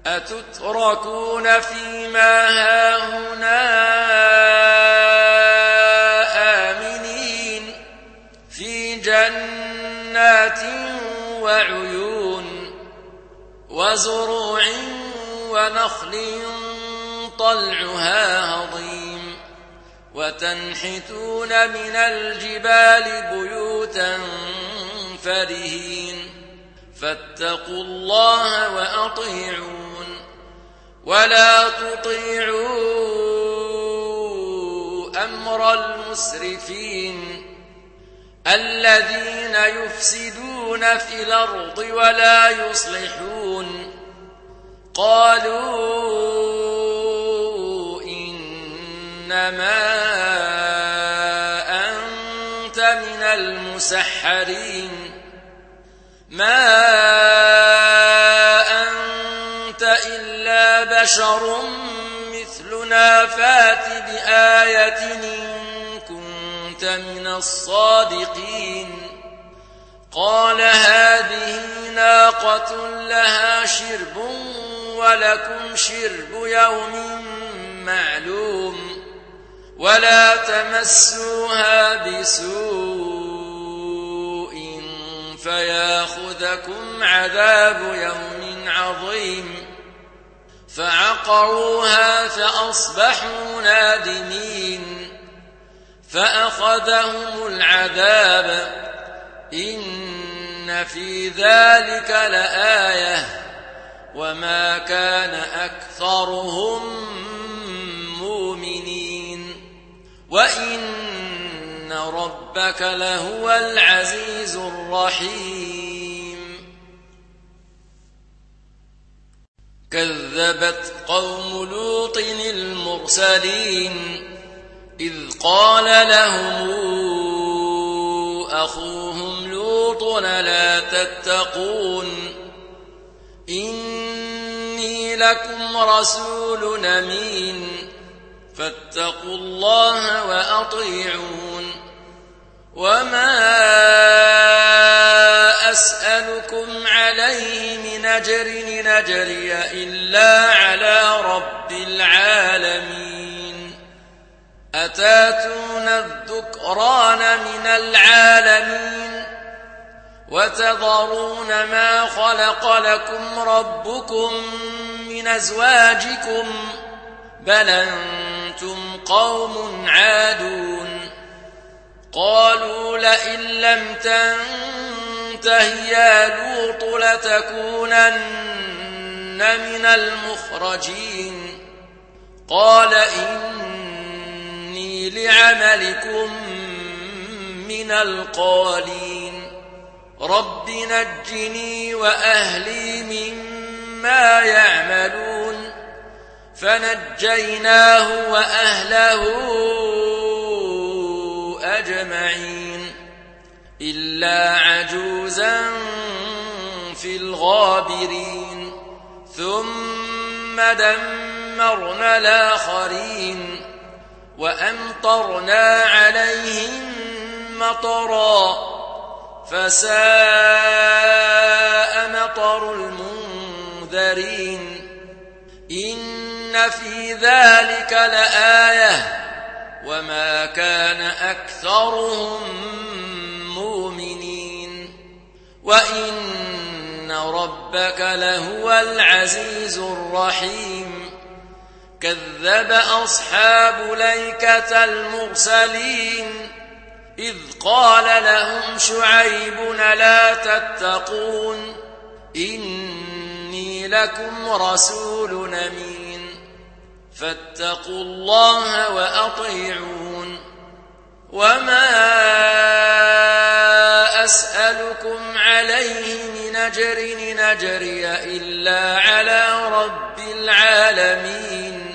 أتتركون فيما هاهنا آمنين في جنات وعيون وزروع ونخل طلعها هضيم وتنحتون من الجبال بيوتا فرهين فاتقوا الله وأطيعون ولا تطيعوا أمر المسرفين الذين يفسدون في الأرض ولا يصلحون قالوا إنما أنت من المسحرين ما أنت إلا بشر مثلنا فات بآية إن كنت من الصادقين قال هذه ناقة لها شرب ولكم شرب يوم معلوم ولا تمسوها بسوء فياخذكم عذاب يوم عظيم فعقروها فأصبحوا نادمين فأخذهم العذاب إن في ذلك لآية وما كان أكثرهم مؤمنين وإن ربك لهو العزيز الرحيم كذبت قوم لوط المرسلين إذ قال لهم أخوهم لوط لا تتقون إني لكم رسول أمين فاتقوا الله وأطيعون وما أسألكم عليه من أجر إن أجري إلا على رب العالمين أتاتون الذكران من العالمين وتذرون ما خلق لكم ربكم من أزواجكم بل أنتم قوم عادون قالوا لئن لم تنته يا لوط لتكونن من المخرجين قال إني لعملكم من القالين رب نجني وأهلي مما يعملون فنجيناه وأهله أجمعين إلا عجوزا في الغابرين ثم دمرنا الآخرين وأمطرنا عليهم مطرا فساء مطر المنذرين إن في ذلك لآية وما كان أكثرهم مؤمنين وإن ربك لهو العزيز الرحيم كذب أصحاب الأيكة المرسلين إذ قال لهم شعيب لا تتقون إني لكم رسول أمين فاتقوا الله وأطيعون وما أسألكم عليه من أجر إن أجري إلا على رب العالمين